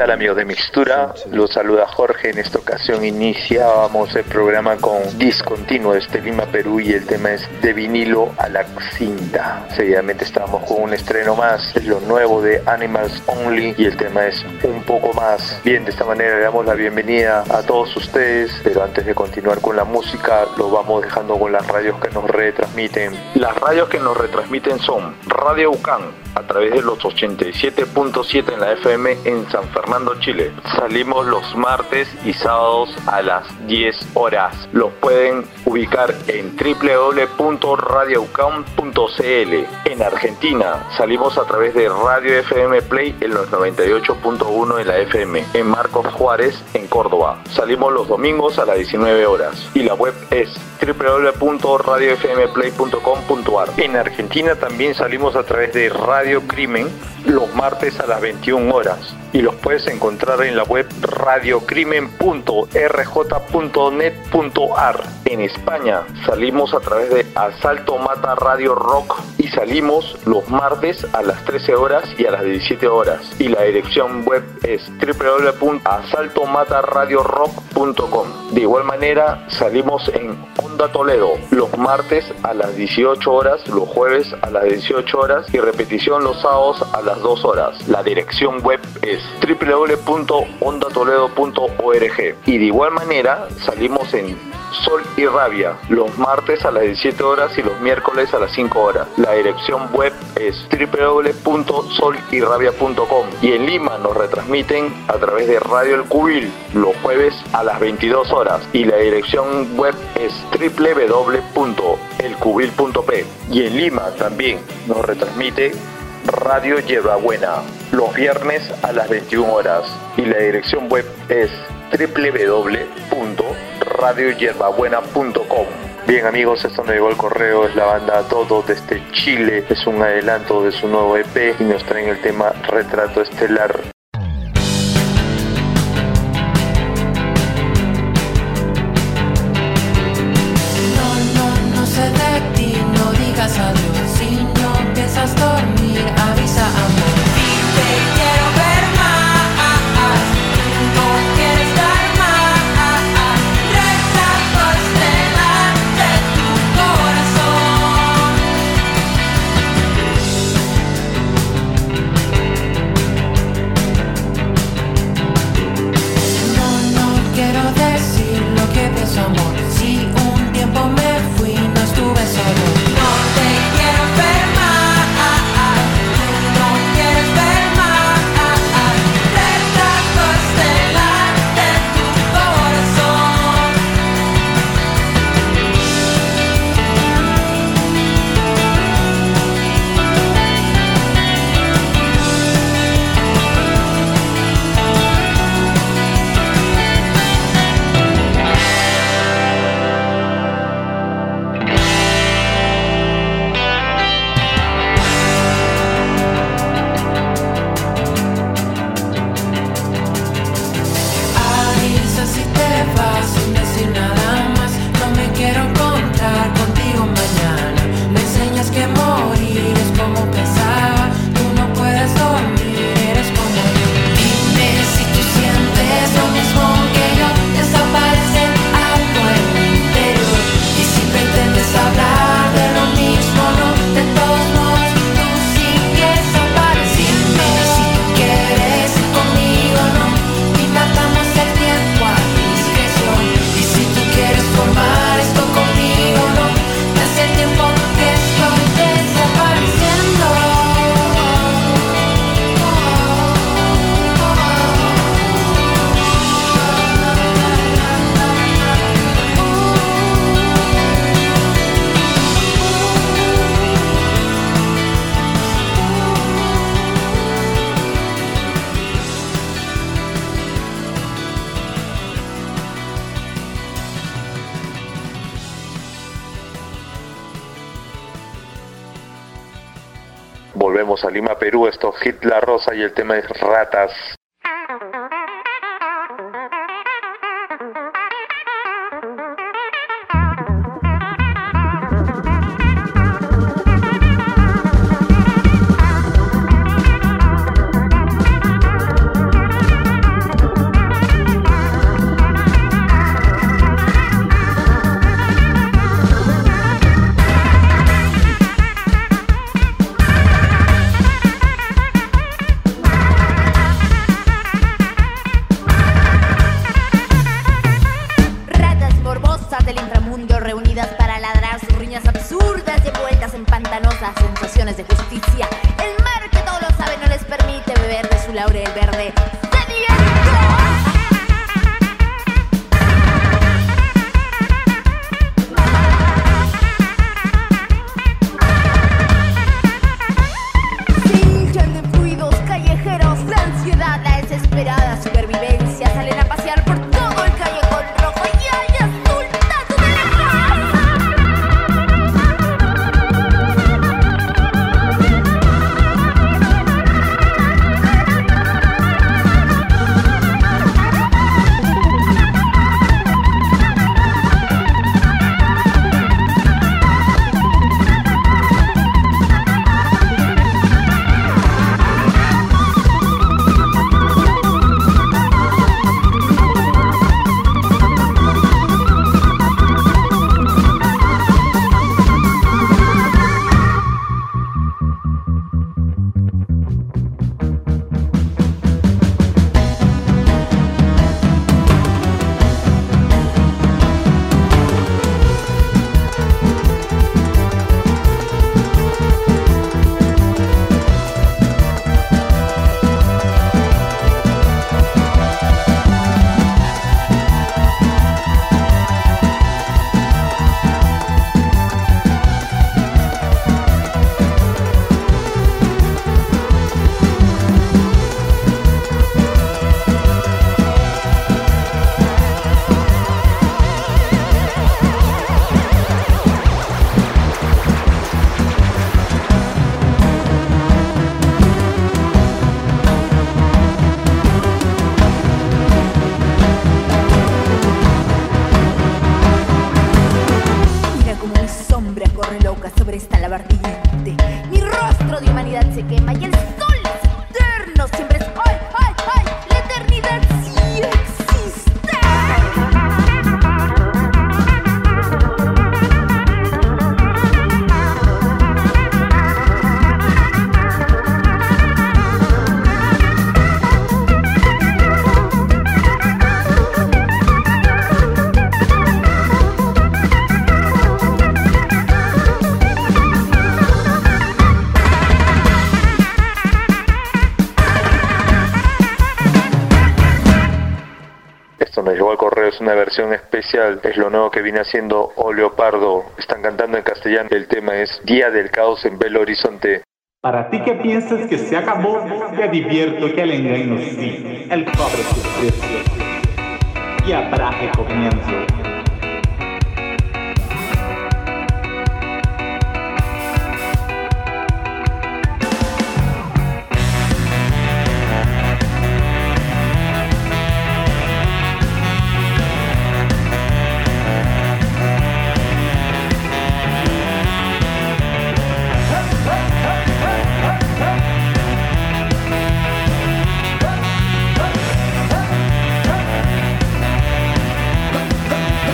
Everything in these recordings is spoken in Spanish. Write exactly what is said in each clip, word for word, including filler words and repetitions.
tal, amigos de Mixtura? Los saluda Jorge. En esta ocasión iniciábamos el programa con Discontinuo desde Lima, Perú, y el tema es De vinilo a la cinta. Seguidamente estábamos con un estreno más, es lo nuevo de Animals Only, y el tema es Un poco más. Bien, de esta manera le damos la bienvenida a todos ustedes, pero antes de continuar con la música, lo vamos dejando con las radios que nos retransmiten. Las radios que nos retransmiten son Radio UCAN, a través de los ochenta y siete punto siete en la F M en San Fernando, Chile. Salimos los martes y sábados a las diez horas. Los pueden ubicar en doble u doble u doble u punto radio ucam punto c l. En Argentina salimos a través de Radio F M Play en los noventa y ocho punto uno en la F M. En Marcos Juárez, en Córdoba. Salimos los domingos a las diecinueve horas. Y la web es doble u doble u doble u punto radio f m play punto com punto a r. En Argentina también salimos a través de Radio Crimen los martes a las veintiuna horas, y los puedes encontrar en la web radiocrimen punto r j punto net punto a r. En España salimos a través de Asalto Mata Radio Rock, y salimos los martes a las trece horas y a las diecisiete horas, y la dirección web es doble u doble u doble u punto asalto mata radio rock punto com. De igual manera salimos en Onda Toledo los martes a las dieciocho horas, los jueves a las dieciocho horas, y repetición los sábados a las dos horas. La dirección web es doble u doble u doble u punto onda toledo punto org. Y de igual manera salimos en Sol y Rabia los martes a las diecisiete horas y los miércoles a las cinco horas. La dirección web es doble u doble u doble u punto sol y rabia punto com. Y en Lima nos retransmiten a través de Radio El Cubil los jueves a las veintidós horas, y la dirección web es doble u doble u doble u punto el cubil punto p. Y en Lima también nos retransmite Radio Hierbabuena los viernes a las veintiuna horas, y la dirección web es doble u doble u doble u punto radio hierbabuena punto com. Bien, amigos, esto nos llegó el correo, es la banda Todo desde Chile, es un adelanto de su nuevo E P y nos traen el tema Retrato Estelar. No, no, no sé de ti, no digas adiós. Si no piensas dormir, avisa, amor. Y te quiero ver más, no quieres dar más. Retrato estelar de tu corazón. No, no quiero decir lo que pienso, amor. Si un tiempo me fui, no estuve solo. No te quiero ver más, no quieres ver más. Retrato estelar de tu corazón. Avisa si te vas sin decir nada más. No me quiero encontrar contigo mañana. Me enseñas que morir es como pensaba. Tú no puedes dormir, eres como yo. Dime si tú sientes lo mismo que yo. Desaparece algo en mi interior. Y si pretendes hablar de lo mismo, no, de todos modos tú sigues apareciendo. Si tú quieres ir conmigo, no, y matamos el tiempo a discreción. Y si tú quieres formar esto conmigo, no, hace tiempo que estoy desapareciendo. Volvemos a Lima, Perú, esto es Hit La Rosa y el tema es Ratas. razones de justicia. El mar, que todo lo sabe, no les permite beber de su laurel verde. ¡Sediento! Desesperada supervivencia, salen a pasear por todo el callejón rojo y hay azul tanto de Es una versión especial, es lo nuevo que viene haciendo O Leopardo. Están cantando en castellano. El tema es Día del Caos en Belo Horizonte. Para ti que piensas que se acabó, te advierto que el engaño sí, el cobre sus precios. Y atraje comienzo. Hey!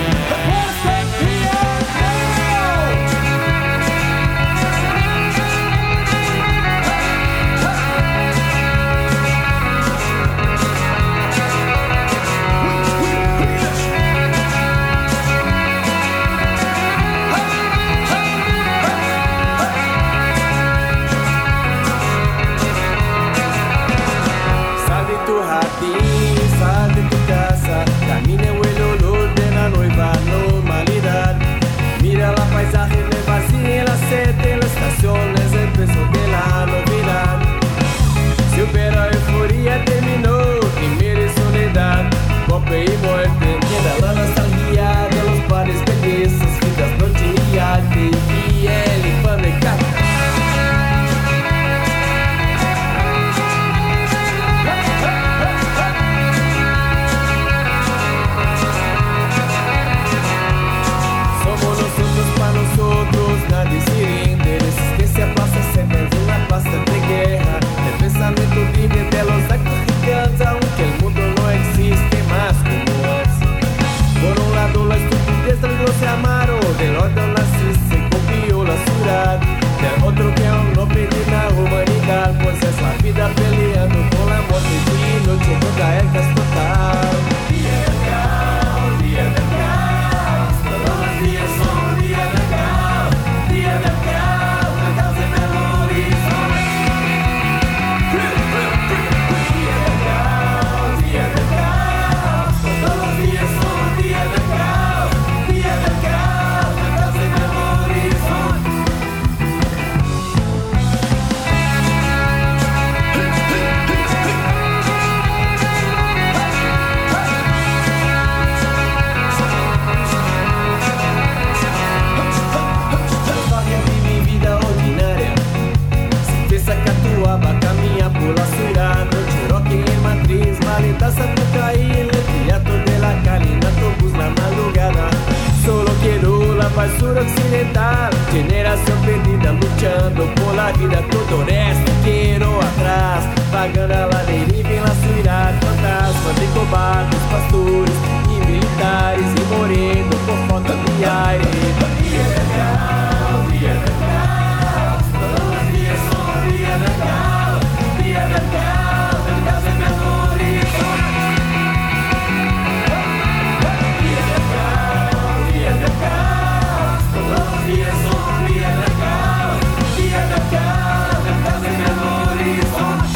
a vida, todo o resto quero atrás. Vagando a ladeira e vem lá suirar fantasma. Tem cobardes, pastores e militares e moreno por falta de aire. Dia de caos, dia de caos, todos os dias são dia de caos. Dia de caos, el caos é meu horizonte. Dia de caos, dia de caos, todos os dias são dia de caos. Dia de caos, el caos é meu horizonte.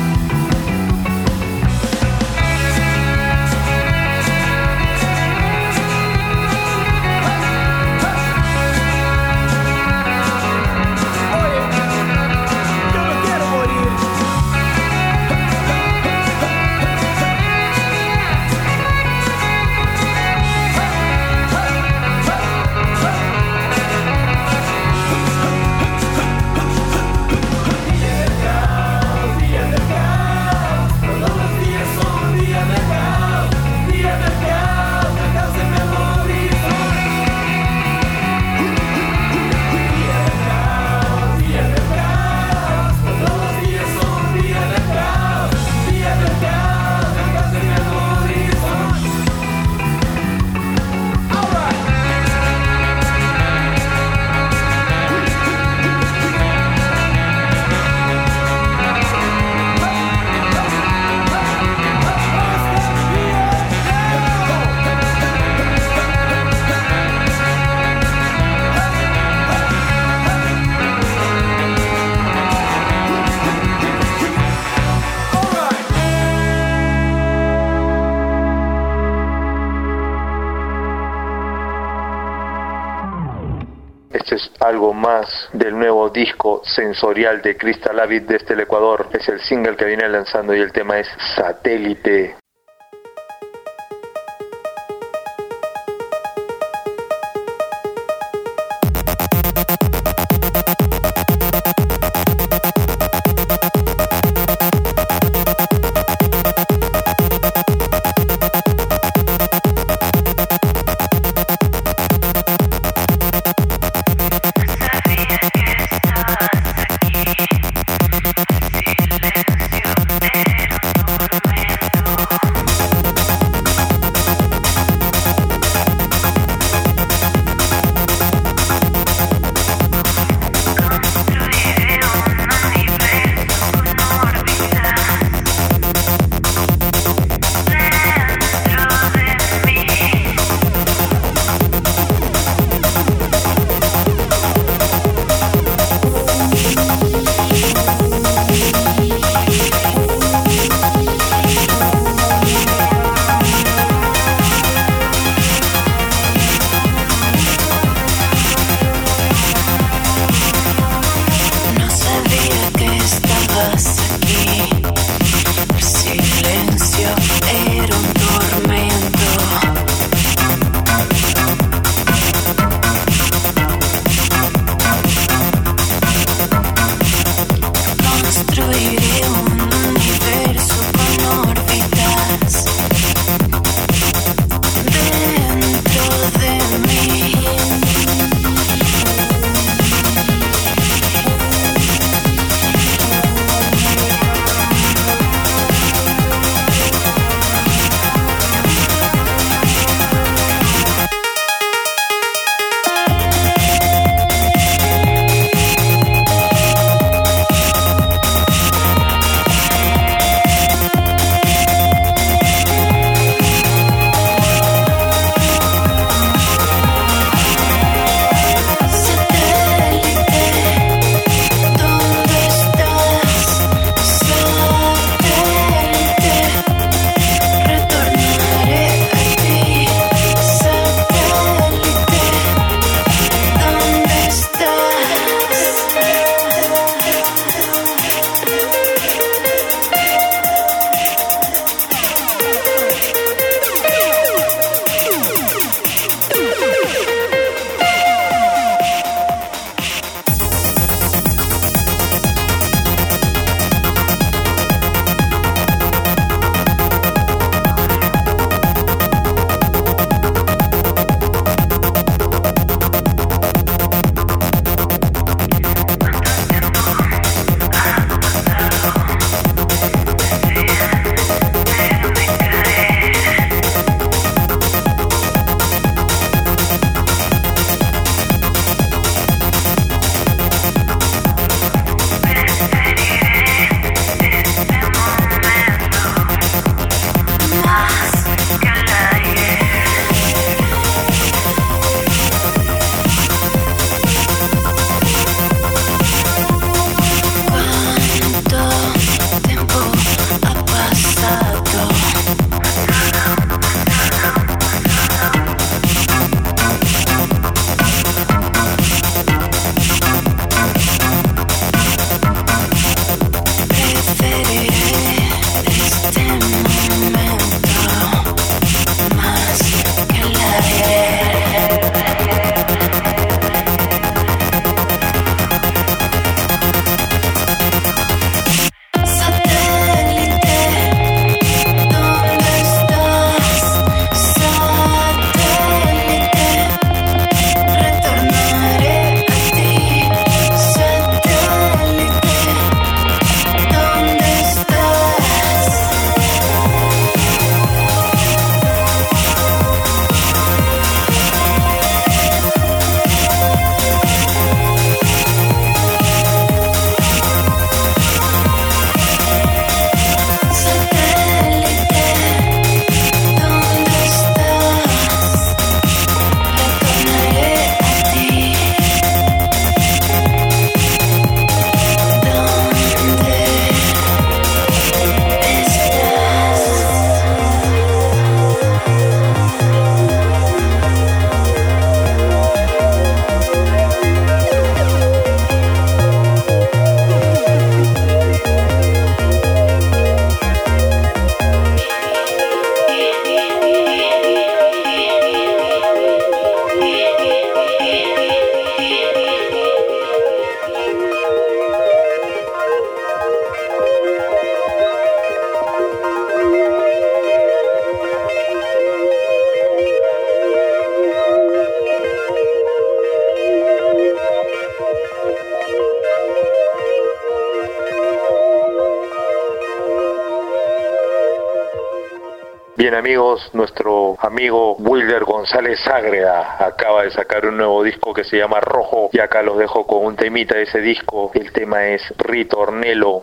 Este es algo más del nuevo disco sensorial de Crystal Avid desde el Ecuador. Es el single que viene lanzando y el tema es Satélite. Silencio, pero tormento. Bien amigos, nuestro amigo Wilder González Ágreda acaba de sacar un nuevo disco que se llama Rojo y acá los dejo con un temita de ese disco. El tema es Ritornello.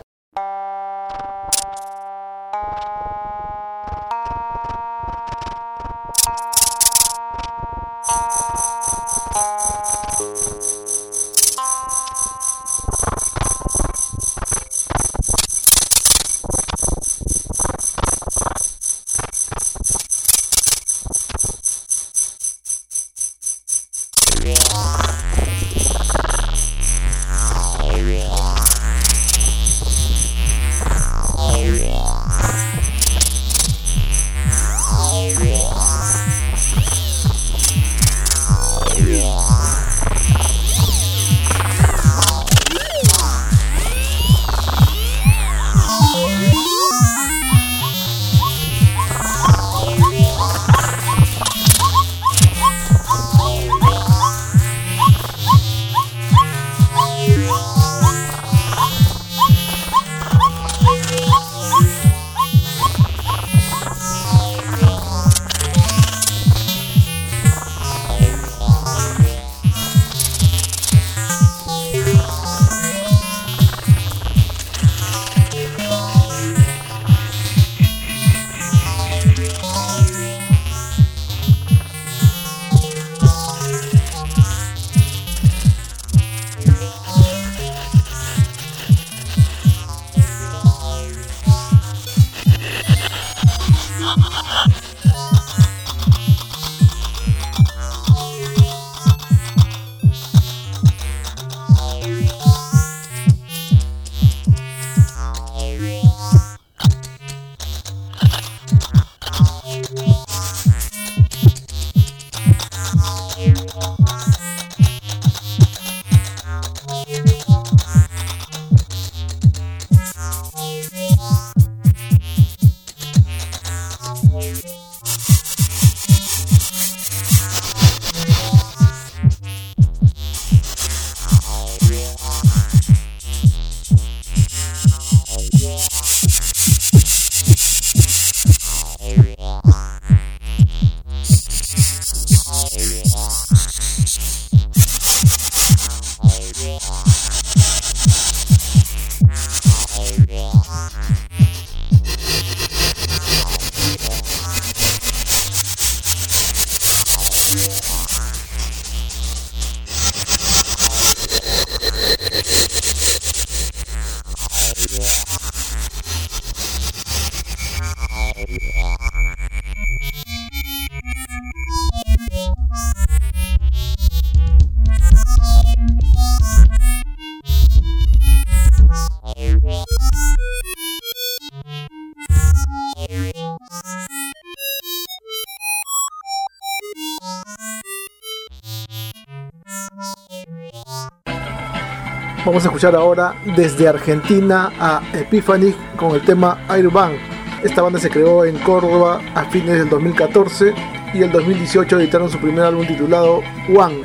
Vamos a escuchar ahora desde Argentina a Epiphany con el tema Airbang. Esta banda se creó en Córdoba a fines del dos mil catorce y el dos mil dieciocho editaron su primer álbum titulado One.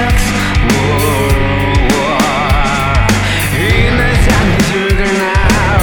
In the time to the now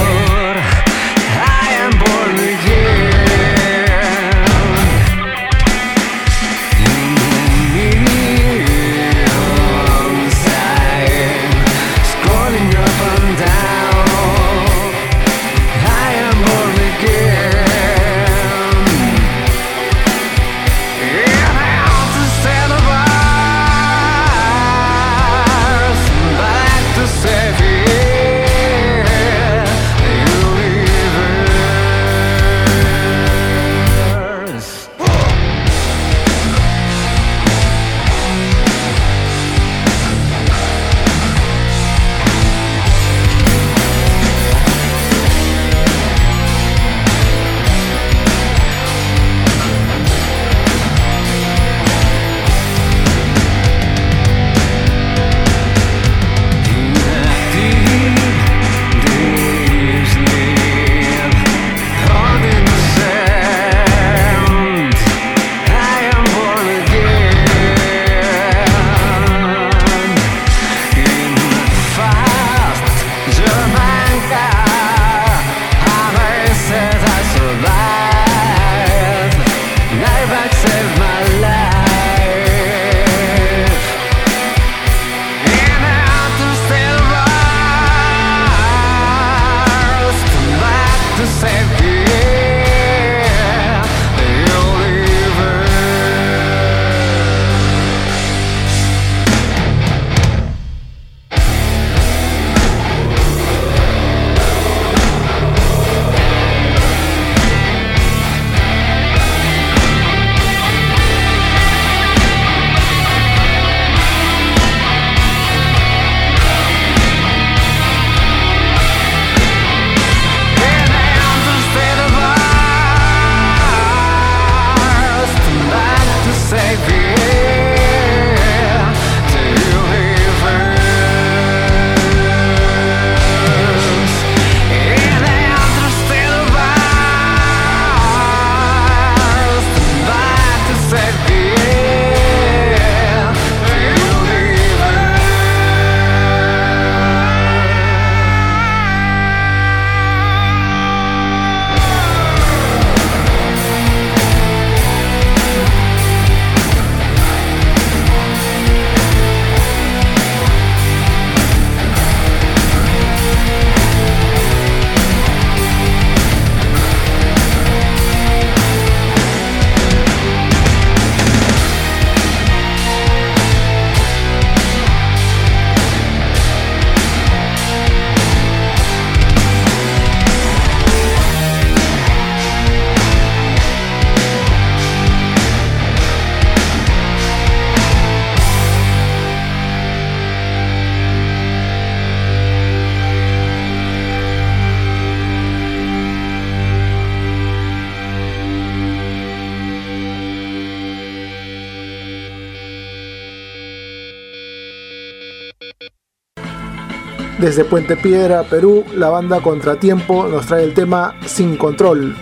Desde Puente Piedra, Perú, la banda Contratiempo nos trae el tema Sin Control.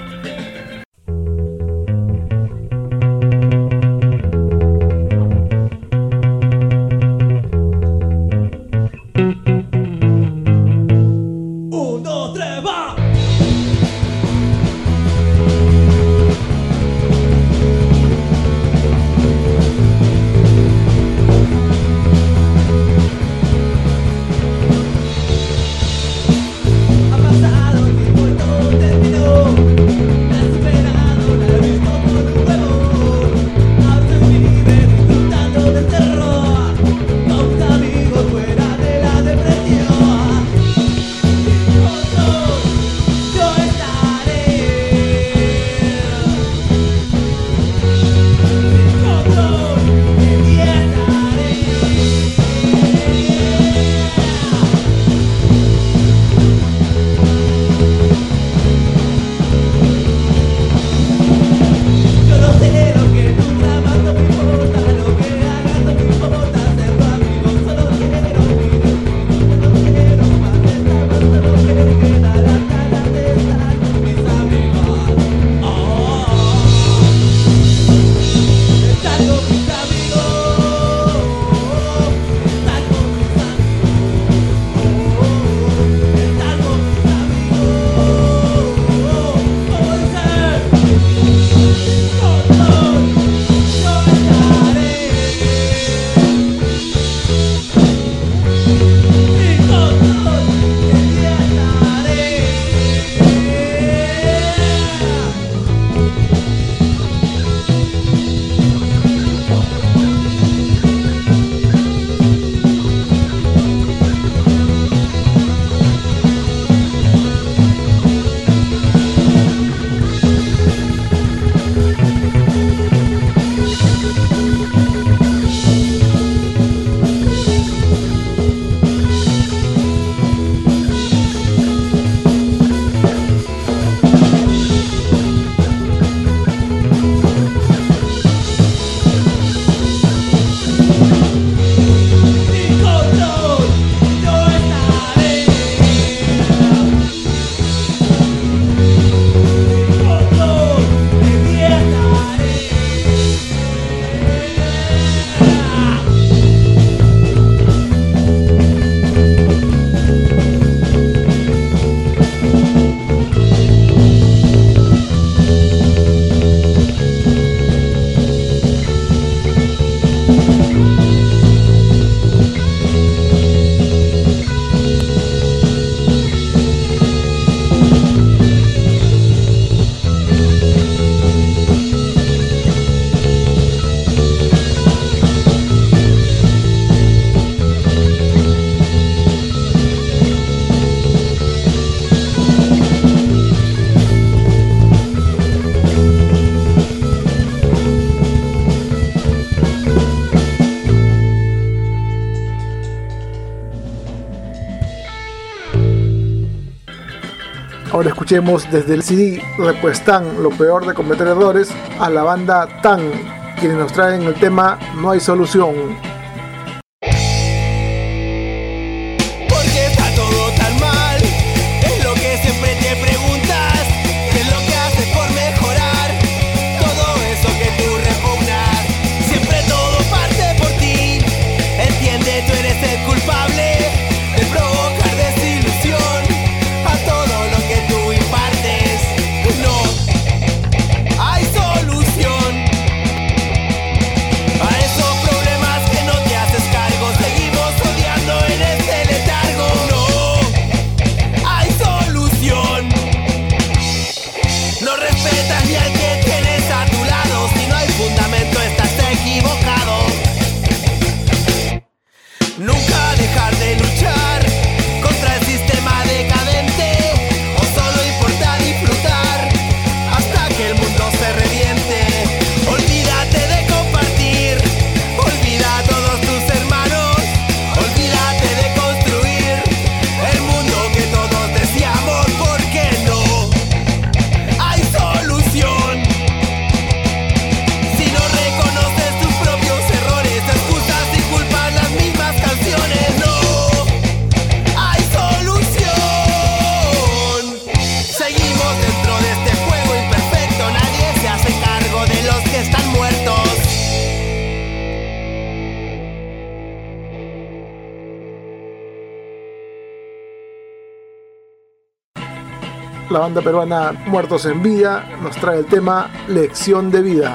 Ahora escuchemos desde el C D Repuestan, lo peor de cometer errores, a la banda Tan, quienes nos traen el tema No hay solución. Porque está todo tan mal, es lo que siempre te preguntas, qué es lo que haces por mejorar, todo eso que tú repugnas, siempre todo parte por ti, entiende, tú eres el culpable de provocar desilusión a todo lo que tú impartes. No hay solución a esos problemas que no te haces cargo. Seguimos odiando en este letargo. No hay solución. No respetas ni al que tienes a tu lado. Si no hay fundamento estás equivocado. Nunca dejar de luchar contra el sistema decadente, o solo importa disfrutar hasta que el mundo se reviente. Olvídate de compartir, olvida a todos tus hermanos, olvídate de construir el mundo que todos deseamos, porque no hay solución. Si no reconoces tus propios errores, excusas y culpas las mismas canciones. No la banda peruana Muertos en Vida nos trae el tema Lección de Vida.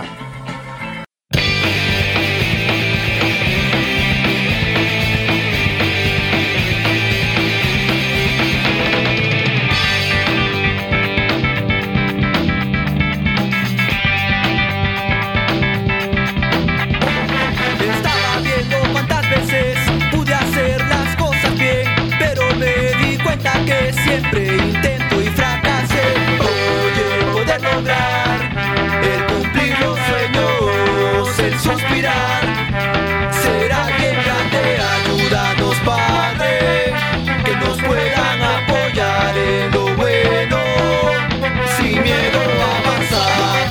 Que siempre intento y fracasé. Oye, poder lograr el cumplir los sueños, el suspirar, ser alguien grande. Ayúdanos, Padre, que nos puedan apoyar en lo bueno, sin miedo a avanzar.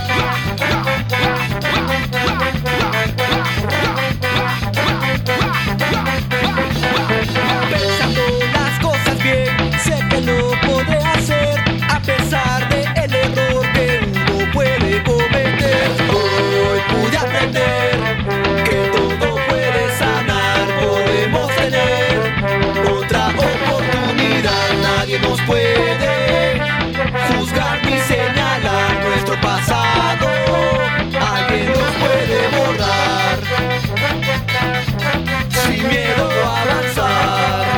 Pensando las cosas bien, sé que lo podré hacer a pesar del error que uno puede cometer. Hoy pude aprender que todo puede sanar, podemos tener otra oportunidad. Nadie nos puede juzgar ni señalar nuestro pasado, alguien nos puede borrar sin miedo a avanzar.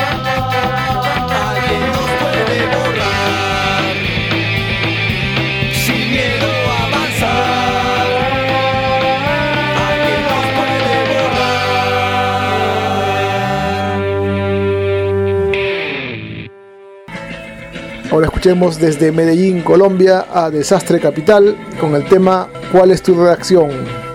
Ahora escuchemos desde Medellín, Colombia, a Desastre Capital con el tema ¿Cuál es tu reacción?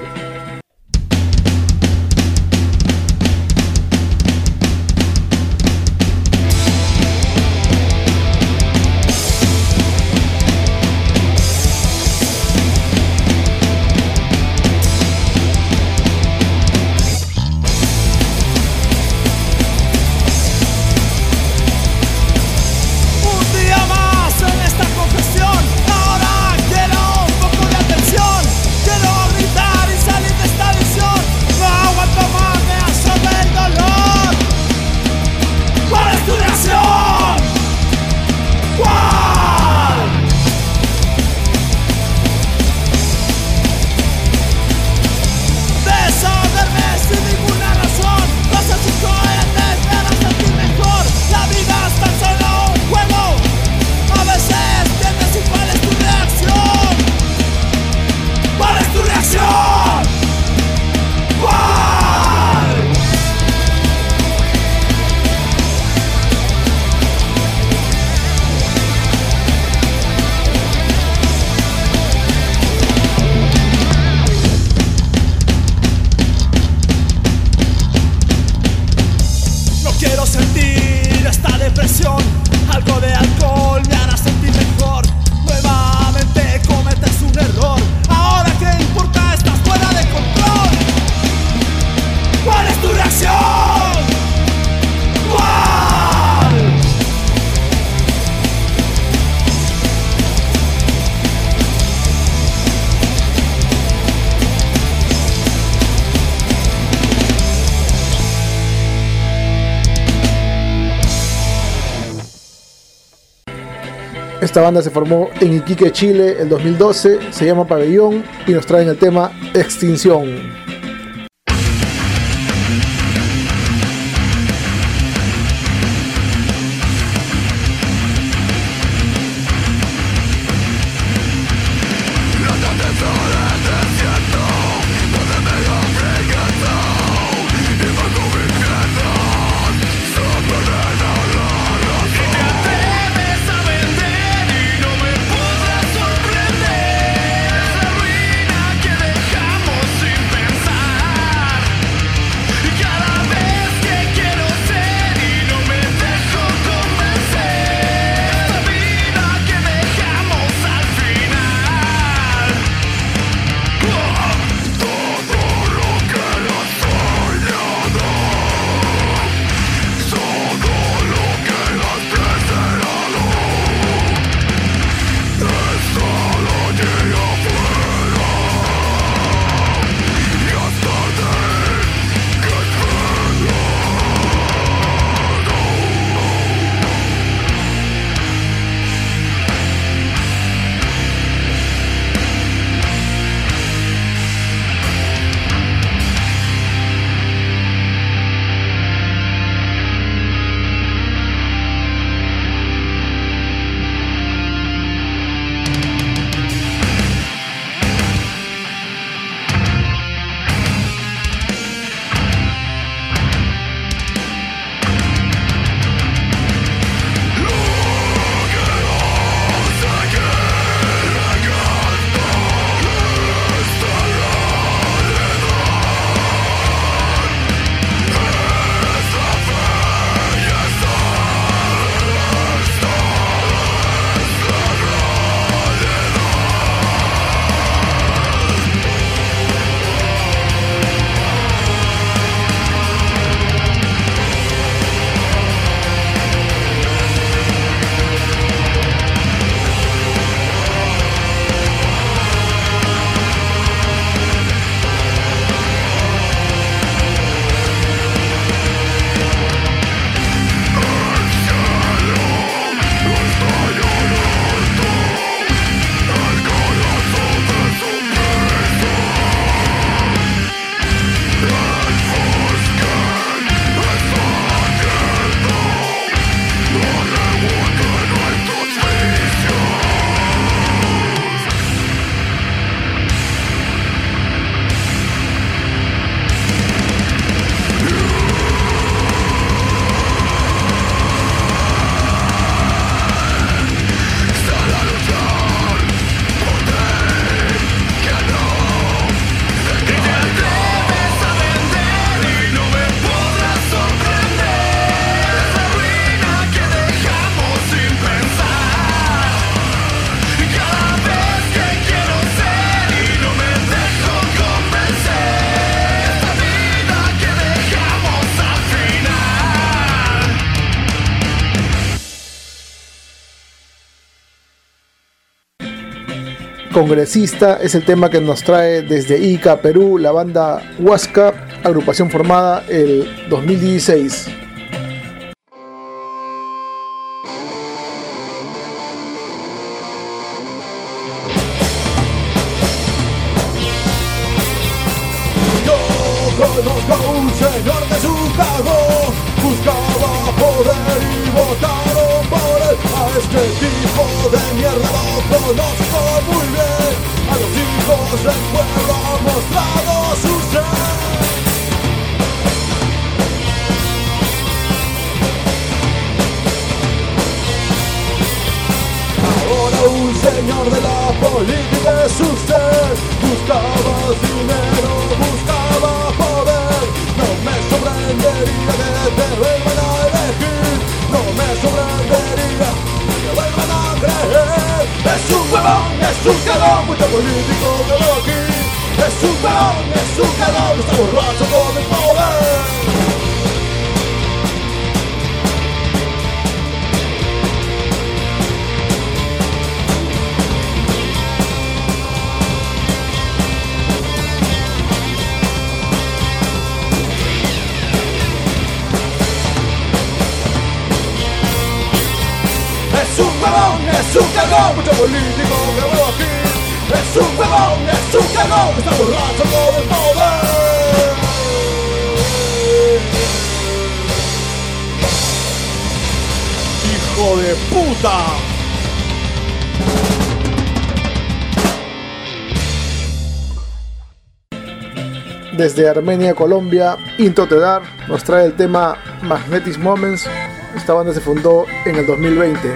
Esta banda se formó en Iquique, Chile, el dos mil doce, se llama Pabellón y nos traen el tema Extinción. Pensar Congresista es el tema que nos trae desde Ica, Perú, la banda Huasca, agrupación formada el dos mil dieciséis. Conozco un señor de Chicago, buscaba poder y votaron por él. A este tipo de mierda lo conozco muy bien. A los hijos del pueblo ha mostrado su ser. Ahora un señor de la política es usted. Buscaba dinero, buscaba poder. No me sorprendería que te vuelvan a elegir. No me sorprendería que te vuelvan a creer. Es un huevón, es un cagón, mucho político que veo aquí. Es un huevón, es un cagón, está borracho con el poder. Es un huevón, es un cagón, mucho político que veo aquí. Es un huevón, es un cagón, está borracho con el poder. ¡Hijo de puta! Desde Armenia, Colombia, Into Tedar nos trae el tema Magnetic Moments. Esta banda se fundó en el dos mil veinte.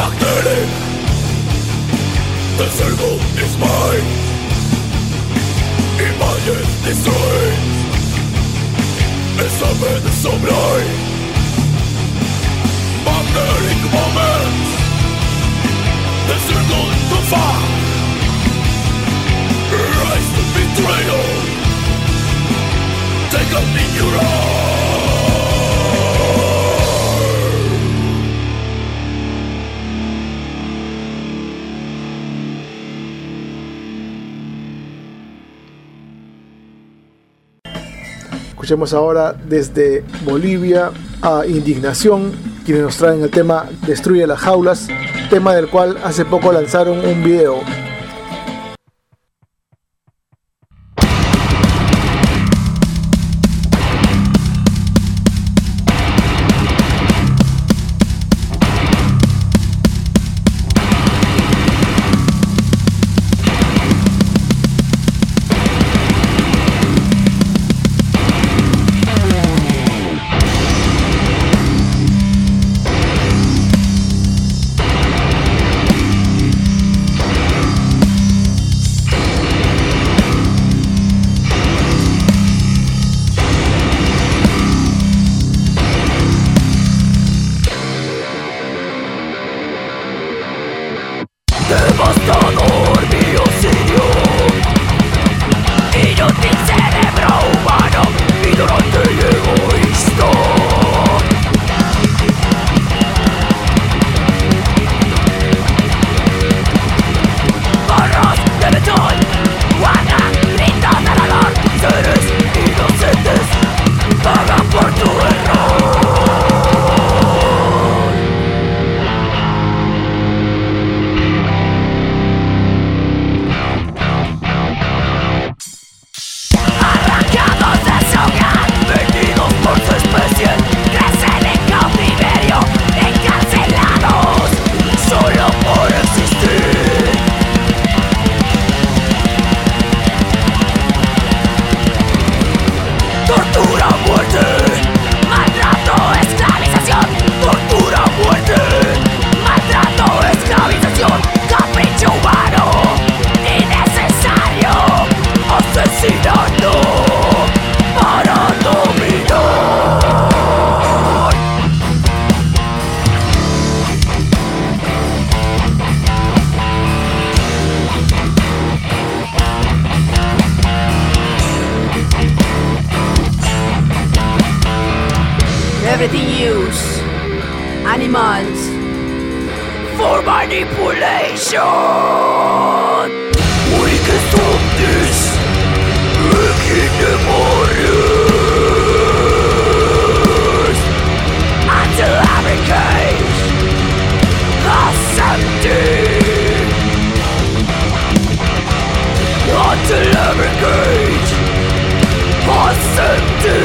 magnetic. The circle is mine. Imagine destroyed. It's something the sublime. Magnetic moments. The circle is the fire. Rise to betrayal. Take up in your arms. Escuchemos ahora desde Bolivia a Indignación, quienes nos traen el tema Destruye las jaulas, tema del cual hace poco lanzaron un video. Everything use animals for manipulation. We can stop this. Breaking the borders until every cage is empty. Until every cage is empty.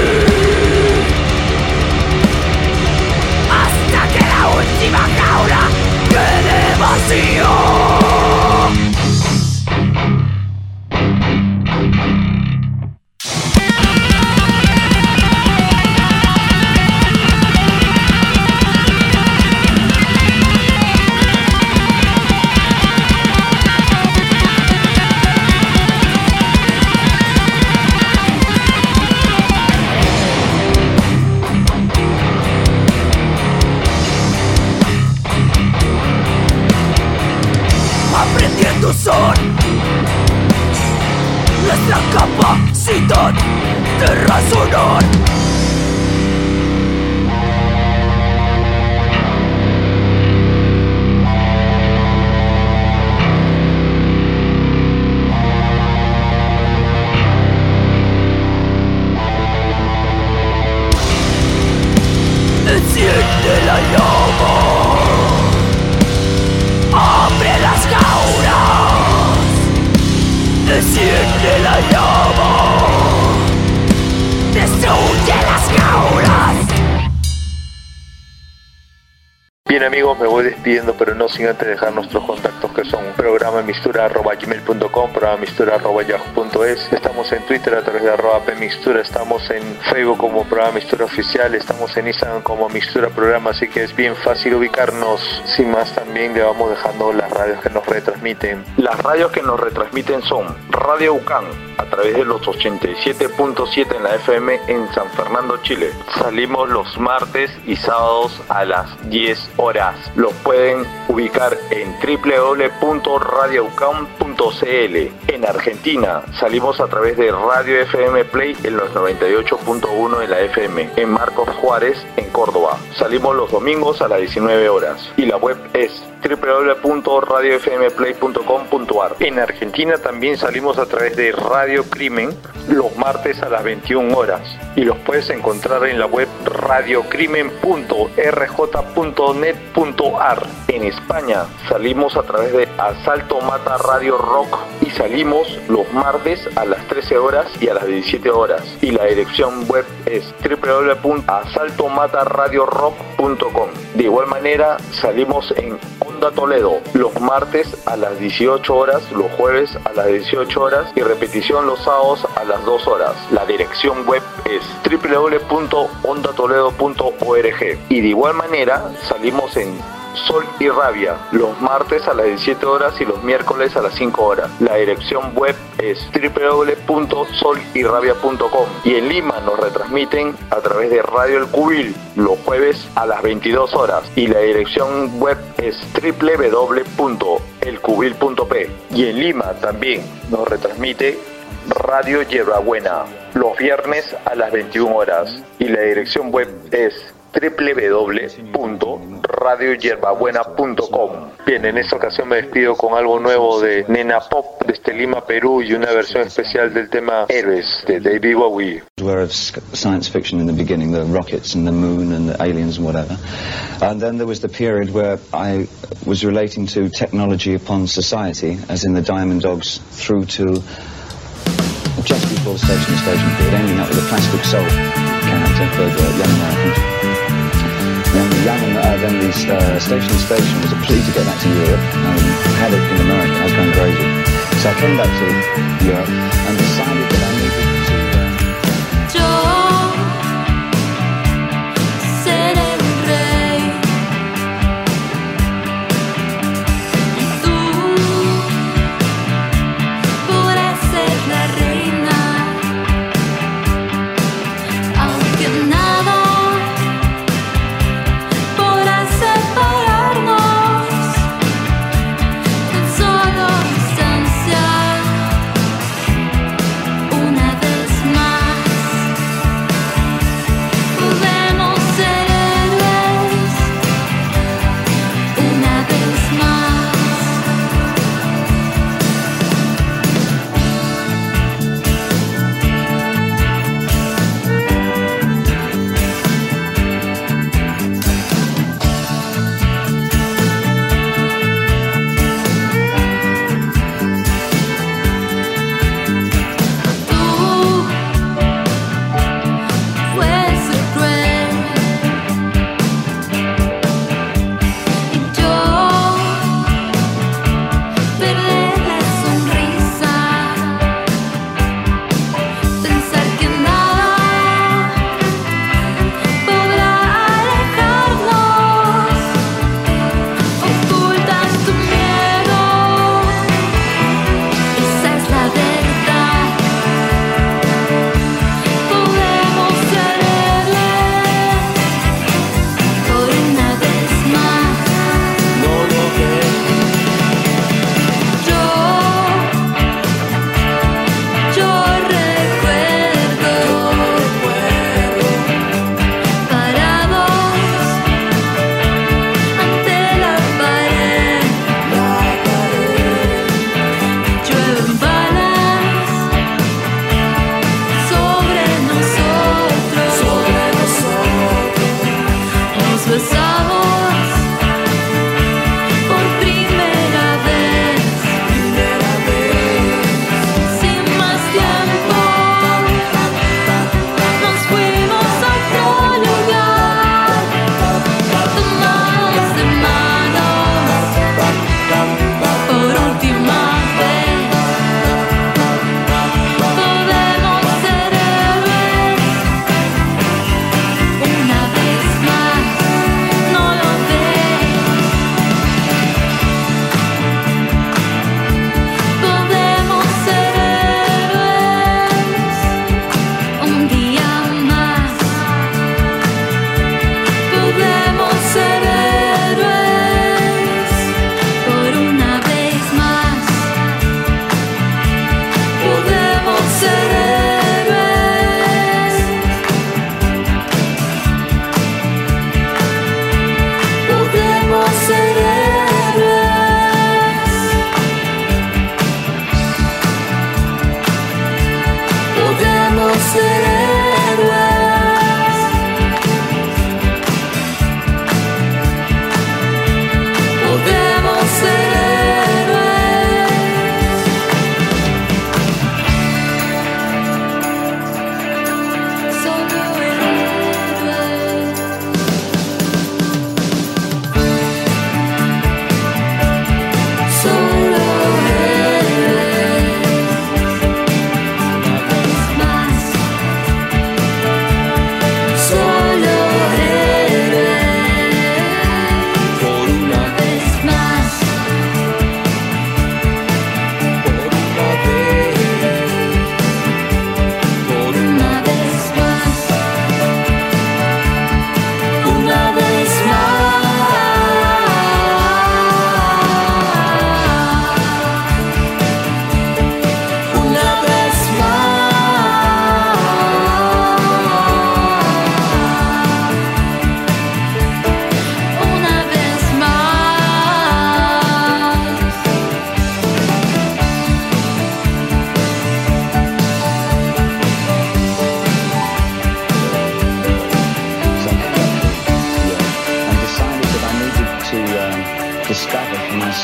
Última jaula quede vacío. Son nuestra capacidad de razonar. Enciende la llama. Abre las jaulas. Enciende la llama. Destruye las jaulas. Bien amigos, me voy despidiendo, pero no sin antes dejar nuestros contactos, que son programa mistura arroba gmail punto com, programa mistura arroba yahoo punto es. Estamos en Twitter a través de arroba pmixtura, estamos en Facebook como programa mistura oficial, estamos en Instagram como mistura programa, así que es bien fácil ubicarnos. Sin más, también le vamos dejando las radios que nos retransmiten. Las radios que nos retransmiten son Radio UCAN a través de los ochenta y siete punto siete en la F M en San Fernando, Chile. Salimos los martes y sábados a las diez horas. Los pueden ubicar en doble u doble u doble u punto radio u c a m punto c l. En Argentina salimos a través de Radio F M Play en los noventa y ocho punto uno en la F M en Marcos Juárez, en Córdoba. Salimos los domingos a las diecinueve horas y la web es doble u doble u doble u punto radio f m play punto com punto a r. En Argentina también salimos a través de Radio Crimen los martes a las veintiuna horas y los puedes encontrar en la web radio crimen punto r j punto net punto a r. En España salimos a través de Asalto Mata Radio Rock y salimos los martes a las trece horas y a las diecisiete horas y la dirección web es doble u doble u doble u punto asalto mata radio rock punto com. De igual manera salimos en Onda Toledo los martes a las dieciocho horas, los jueves a las dieciocho horas y repetición los sábados a las dos horas. La dirección web es doble u doble u doble u punto onda toledo punto org. Y de igual manera salimos en Sol y Rabia los martes a las diecisiete horas y los miércoles a las cinco horas. La dirección web es doble u doble u doble u punto sol y rabia punto com. Y en Lima nos retransmiten a través de Radio El Cubil los jueves a las veintidós horas y la dirección web es doble u doble u doble u punto el cubil punto p. Y en Lima también nos retransmite Radio Hierbabuena los viernes a las veintiuna horas y la dirección web es doble u doble u doble u punto radio hierbabuena punto com. Bien, en esta ocasión me despido con algo nuevo de Nena Pop desde Lima, Perú, y una versión especial del tema Héroes de David Bowie. Were of science fiction in the beginning, the rockets and the moon and the aliens and whatever. And then there was the period where I was relating to technology upon society, as in the Diamond Dogs, through to just before the Station to Station period, ending up with a Plastic Soul character for the Young Americans. Then the young, uh, then the uh, Station to Station was a plea to get back to Europe. Um, I had it in America, I was going crazy. So I came back to Europe and decided that I needed to... Uh, Solo distancia.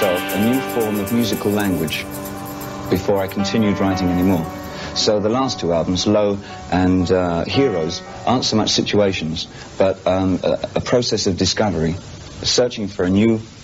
myself a new form of musical language before I continued writing anymore. So the last two albums, Low and uh, Heroes, aren't so much situations, but um, a, a process of discovery, searching for a new